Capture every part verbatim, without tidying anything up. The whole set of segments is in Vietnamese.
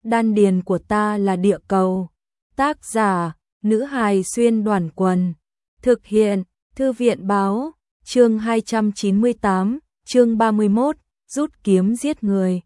đan điền của ta là địa cầu. Tác giả, nữ hài xuyên đoàn quần. Thực hiện, thư viện báo, chương hai trăm chín mươi tám, chương ba mươi mốt, rút kiếm giết người.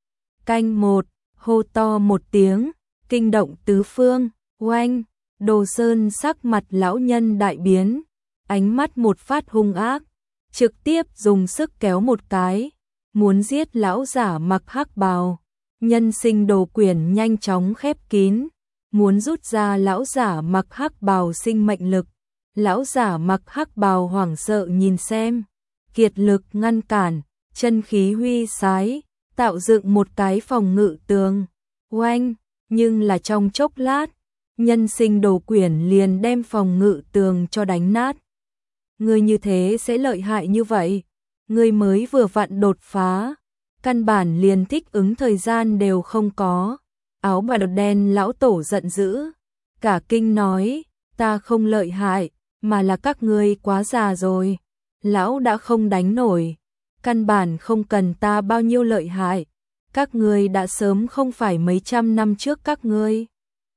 Canh một, hô to một tiếng, kinh động tứ phương, oanh, Đồ Sơn sắc mặt lão nhân đại biến, ánh mắt một phát hung ác, trực tiếp dùng sức kéo một cái, muốn giết lão giả mặc hắc bào. Nhân sinh đồ quyển nhanh chóng khép kín, muốn rút ra lão giả mặc hắc bào sinh mệnh lực. Lão giả mặc hắc bào hoảng sợ nhìn xem, kiệt lực ngăn cản, chân khí huy sái, tạo dựng một cái phòng ngự tường. Oanh, nhưng là trong chốc lát, nhân sinh đồ quyển liền đem phòng ngự tường cho đánh nát. Ngươi như thế sẽ lợi hại như vậy, ngươi mới vừa vặn đột phá, căn bản liền thích ứng thời gian đều không có. Áo bào đen lão tổ giận dữ, cả kinh nói, ta không lợi hại, mà là các ngươi quá già rồi. Lão đã không đánh nổi, căn bản không cần ta bao nhiêu lợi hại, các ngươi đã sớm không phải mấy trăm năm trước các ngươi.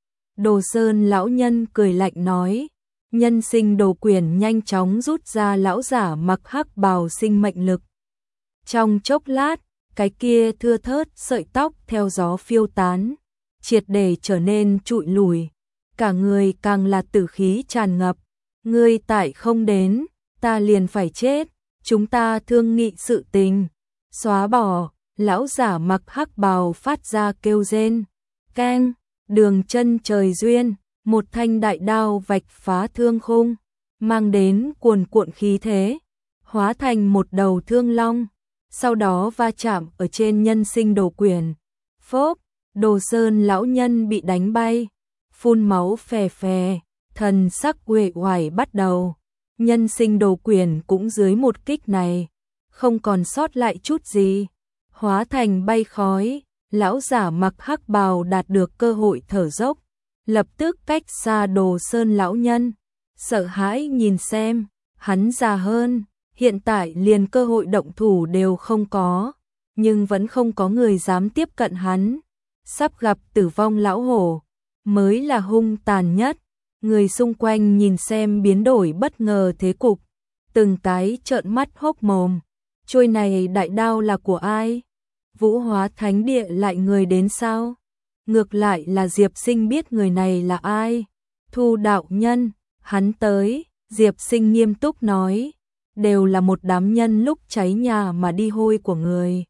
Đồ Sơn lão nhân cười lạnh nói, nhân sinh đồ quyển nhanh chóng rút ra lão giả mặc hắc bào sinh mệnh lực. Trong chốc lát, cái kia thưa thớt sợi tóc theo gió phiêu tán, triệt để trở nên trụi lùi, cả người càng là tử khí tràn ngập. Ngươi tại không đến, ta liền phải chết, chúng ta thương nghị sự tình. Xóa bỏ, lão giả mặc hắc bào phát ra kêu rên. Keng, đường chân trời duyên, một thanh đại đao vạch phá thương khung, mang đến cuồn cuộn khí thế, hóa thành một đầu thương long, sau đó va chạm ở trên nhân sinh đồ quyển. Phốp, Đồ Sơn lão nhân bị đánh bay, phun máu phè phè, thần sắc uể oải bắt đầu. Nhân sinh đồ quyển cũng dưới một kích này, không còn sót lại chút gì, hóa thành bay khói. Lão giả mặc hắc bào đạt được cơ hội thở dốc, lập tức cách xa Đồ Sơn lão nhân, sợ hãi nhìn xem, hắn già hơn, hiện tại liền cơ hội động thủ đều không có, nhưng vẫn không có người dám tiếp cận hắn. Sắp gặp tử vong lão hổ, mới là hung tàn nhất. Người xung quanh nhìn xem biến đổi bất ngờ thế cục, từng cái trợn mắt hốc mồm. Trôi này đại đao là của ai? Vũ Hóa Thánh Địa lại người đến sao? Ngược lại là Diệp Sinh biết người này là ai. Thu đạo nhân, hắn tới. Diệp Sinh nghiêm túc nói, đều là một đám nhân lúc cháy nhà mà đi hôi của người.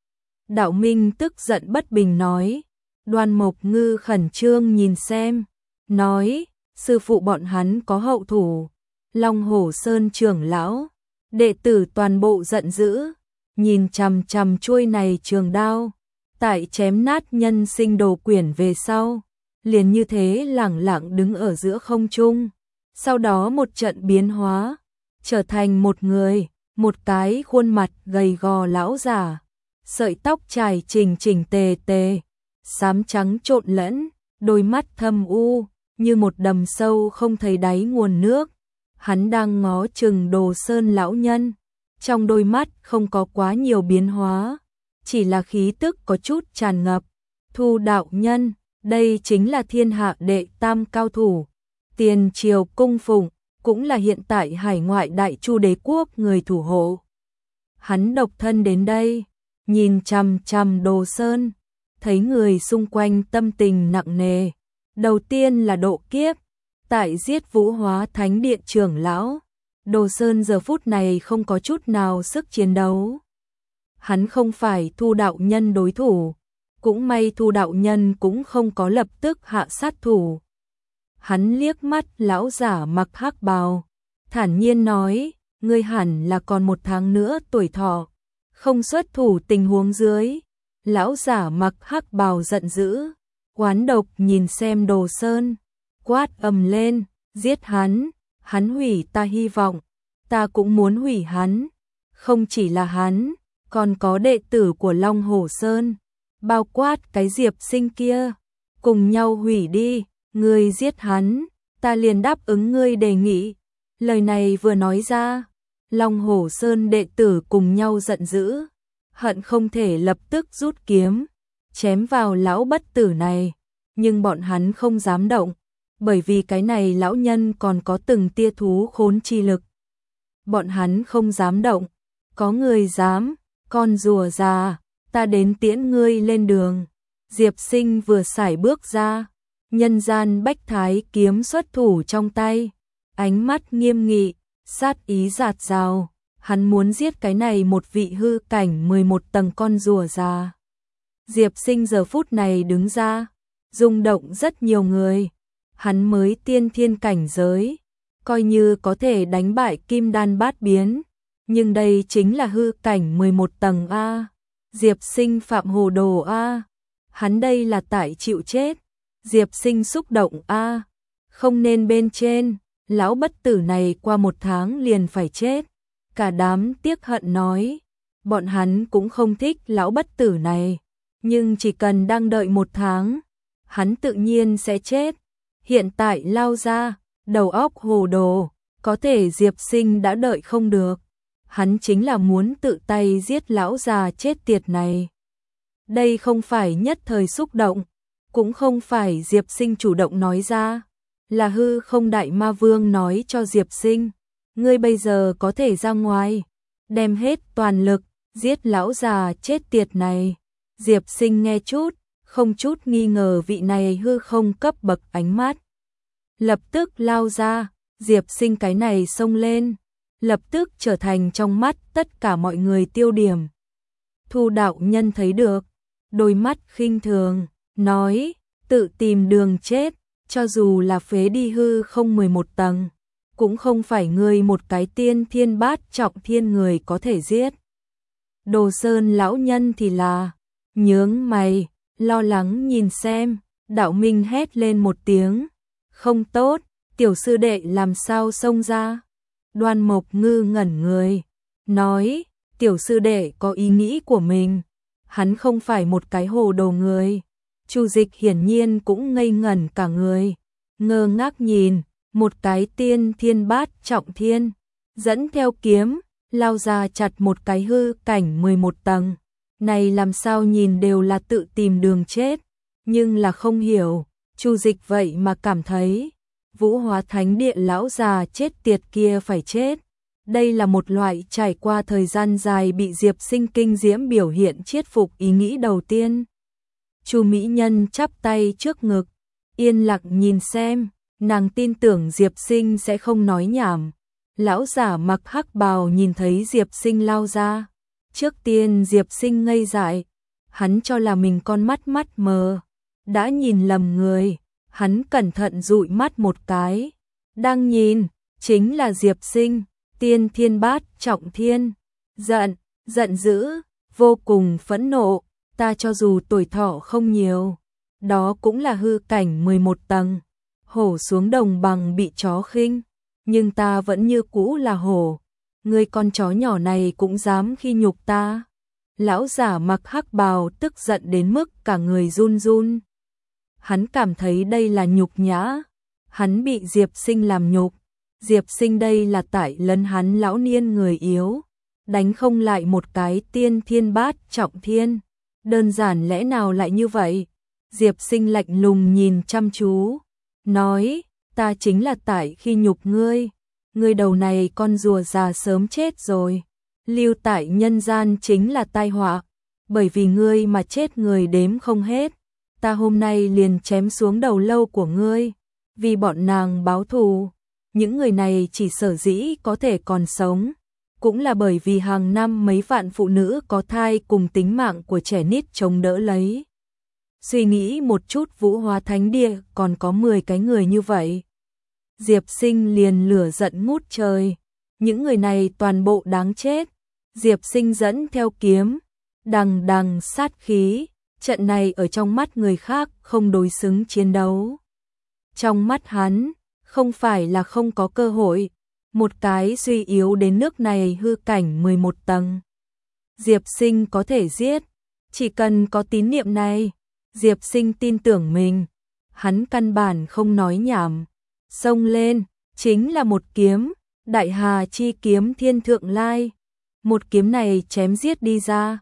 Đạo Minh tức giận bất bình nói. Đoan Mộc Ngư khẩn trương nhìn xem, nói, sư phụ bọn hắn có hậu thủ. Long Hổ Sơn trưởng lão, đệ tử toàn bộ giận dữ, nhìn chằm chằm chuôi này trường đao, tại chém nát nhân sinh đồ quyển về sau, liền như thế lẳng lặng đứng ở giữa không trung. Sau đó một trận biến hóa, trở thành một người, một cái khuôn mặt gầy gò lão giả, sợi tóc trải chỉnh chỉnh tề tề, xám trắng trộn lẫn, đôi mắt thâm u, như một đầm sâu không thấy đáy nguồn nước. Hắn đang ngó chừng Đồ Sơn lão nhân, trong đôi mắt không có quá nhiều biến hóa, chỉ là khí tức có chút tràn ngập. Thu đạo nhân, đây chính là thiên hạ đệ tam cao thủ, tiền triều cung phụng, cũng là hiện tại hải ngoại đại chu đế quốc người thủ hộ. Hắn độc thân đến đây, nhìn chằm chằm Đồ Sơn, thấy người xung quanh tâm tình nặng nề. Đầu tiên là độ kiếp, tại giết Vũ Hóa Thánh Điện trưởng lão. Đồ Sơn giờ phút này không có chút nào sức chiến đấu. Hắn không phải Thu đạo nhân đối thủ, cũng may Thu đạo nhân cũng không có lập tức hạ sát thủ. Hắn liếc mắt lão giả mặc hắc bào, thản nhiên nói, ngươi hẳn là còn một tháng nữa tuổi thọ, không xuất thủ tình huống dưới. Lão giả mặc hắc bào giận dữ, oán độc nhìn xem Đồ Sơn, quát ầm lên, giết hắn, hắn hủy ta hy vọng, ta cũng muốn hủy hắn, không chỉ là hắn, còn có đệ tử của Long Hổ Sơn, bao quát cái Diệp Sinh kia, cùng nhau hủy đi, ngươi giết hắn, ta liền đáp ứng ngươi đề nghị. Lời này vừa nói ra, Long Hổ Sơn đệ tử cùng nhau giận dữ, hận không thể lập tức rút kiếm, chém vào lão bất tử này, nhưng bọn hắn không dám động, bởi vì cái này lão nhân còn có từng tia thú khốn chi lực. Bọn hắn không dám động, có người dám, con rùa già, ta đến tiễn ngươi lên đường. Diệp Sinh vừa sải bước ra, nhân gian bách thái kiếm xuất thủ trong tay, ánh mắt nghiêm nghị, sát ý rạt rào, hắn muốn giết cái này một vị hư cảnh mười một tầng con rùa già. Diệp Sinh giờ phút này đứng ra, rung động rất nhiều người, hắn mới tiên thiên cảnh giới, coi như có thể đánh bại kim đan bát biến, nhưng đây chính là hư cảnh mười một tầng A. Diệp Sinh phạm hồ đồ A. Hắn đây là tại chịu chết. Diệp Sinh xúc động A. Không nên bên trên, lão bất tử này qua một tháng liền phải chết. Cả đám tiếc hận nói, bọn hắn cũng không thích lão bất tử này, nhưng chỉ cần đang đợi một tháng, hắn tự nhiên sẽ chết. Hiện tại lao ra, đầu óc hồ đồ, có thể Diệp Sinh đã đợi không được. Hắn chính là muốn tự tay giết lão già chết tiệt này. Đây không phải nhất thời xúc động, cũng không phải Diệp Sinh chủ động nói ra, là hư không đại ma vương nói cho Diệp Sinh, ngươi bây giờ có thể ra ngoài, đem hết toàn lực, giết lão già chết tiệt này. Diệp Sinh nghe chút, không chút nghi ngờ vị này hư không cấp bậc ánh mắt. Lập tức lao ra, Diệp Sinh cái này xông lên, lập tức trở thành trong mắt tất cả mọi người tiêu điểm. Thu đạo nhân thấy được, đôi mắt khinh thường, nói, tự tìm đường chết, cho dù là phế đi hư không mười một tầng, cũng không phải ngươi một cái tiên thiên bát trọng thiên người có thể giết. Đồ Sơn lão nhân thì là, nhướng mày, lo lắng nhìn xem, đạo minh hét lên một tiếng, không tốt, tiểu sư đệ làm sao xông ra. Đoan Mộc Ngư ngẩn người, nói, tiểu sư đệ có ý nghĩ của mình, hắn không phải một cái hồ đồ người. Chu Dịch hiển nhiên cũng ngây ngẩn cả người, ngơ ngác nhìn, một cái tiên thiên bát trọng thiên, dẫn theo kiếm, lao ra chặt một cái hư cảnh mười một tầng. Này làm sao nhìn đều là tự tìm đường chết, nhưng là không hiểu, Chu Dịch vậy mà cảm thấy Vũ Hóa Thánh Địa lão già chết tiệt kia phải chết. Đây là một loại trải qua thời gian dài bị Diệp Sinh kinh diễm biểu hiện chiết phục ý nghĩ đầu tiên. Chu mỹ nhân chắp tay trước ngực, yên lặng nhìn xem, nàng tin tưởng Diệp Sinh sẽ không nói nhảm. Lão giả mặc hắc bào nhìn thấy Diệp Sinh lao ra, trước tiên Diệp Sinh ngây dại, hắn cho là mình con mắt mắt mờ, đã nhìn lầm người. Hắn cẩn thận dụi mắt một cái, đang nhìn, chính là Diệp Sinh, tiên thiên bát trọng thiên, giận, giận dữ, vô cùng phẫn nộ, ta cho dù tuổi thọ không nhiều, đó cũng là hư cảnh mười một tầng, hổ xuống đồng bằng bị chó khinh, nhưng ta vẫn như cũ là hổ, ngươi con chó nhỏ này cũng dám khi nhục ta. Lão giả mặc hắc bào tức giận đến mức cả người run run. Hắn cảm thấy đây là nhục nhã, hắn bị Diệp Sinh làm nhục, Diệp Sinh đây là tại lấn hắn lão niên người yếu, đánh không lại một cái tiên thiên bát trọng thiên, đơn giản lẽ nào lại như vậy? Diệp Sinh lạnh lùng nhìn chăm chú, nói, ta chính là tại khi nhục ngươi, ngươi đầu này con rùa già sớm chết rồi, lưu tại nhân gian chính là tai họa, bởi vì ngươi mà chết người đếm không hết. Ta hôm nay liền chém xuống đầu lâu của ngươi, vì bọn nàng báo thù. Những người này chỉ sở dĩ có thể còn sống, cũng là bởi vì hàng năm mấy vạn phụ nữ có thai cùng tính mạng của trẻ nít chống đỡ lấy. Suy nghĩ một chút, Vũ Hóa Thánh Địa còn có mười cái người như vậy. Diệp Sinh liền lửa giận ngút trời, những người này toàn bộ đáng chết. Diệp Sinh dẫn theo kiếm, đằng đằng sát khí. Trận này ở trong mắt người khác không đối xứng chiến đấu. Trong mắt hắn, không phải là không có cơ hội, một cái suy yếu đến nước này hư cảnh mười một tầng. Diệp Sinh có thể giết, chỉ cần có tín niệm này, Diệp Sinh tin tưởng mình, hắn căn bản không nói nhảm, xông lên, chính là một kiếm, Đại Hà chi kiếm Thiên Thượng Lai. Một kiếm này chém giết đi ra,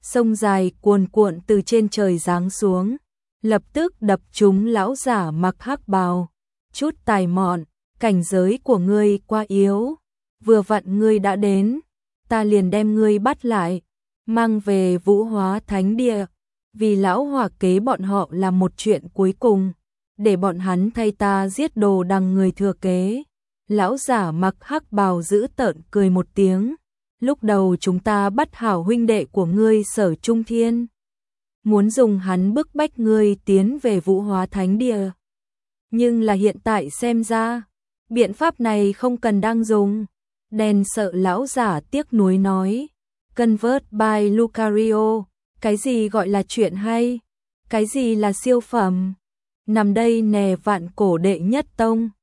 sông dài cuồn cuộn từ trên trời giáng xuống, lập tức đập trúng lão giả mặc hắc bào. Chút tài mọn, cảnh giới của ngươi quá yếu, vừa vặn ngươi đã đến, ta liền đem ngươi bắt lại, mang về Vũ Hóa Thánh Địa, vì lão hỏa kế bọn họ làm một chuyện cuối cùng, để bọn hắn thay ta giết Đồ Đằng người thừa kế. Lão giả mặc hắc bào giữ tợn cười một tiếng, lúc đầu chúng ta bắt hảo huynh đệ của ngươi Sở Trung Thiên, muốn dùng hắn bức bách ngươi tiến về Vũ Hóa Thánh Địa. Nhưng là hiện tại xem ra, biện pháp này không cần đang dùng. Đèn sợ lão giả tiếc nuối nói, Convert by Lucario, cái gì gọi là chuyện hay, cái gì là siêu phẩm, nằm đây nè vạn cổ đệ nhất tông.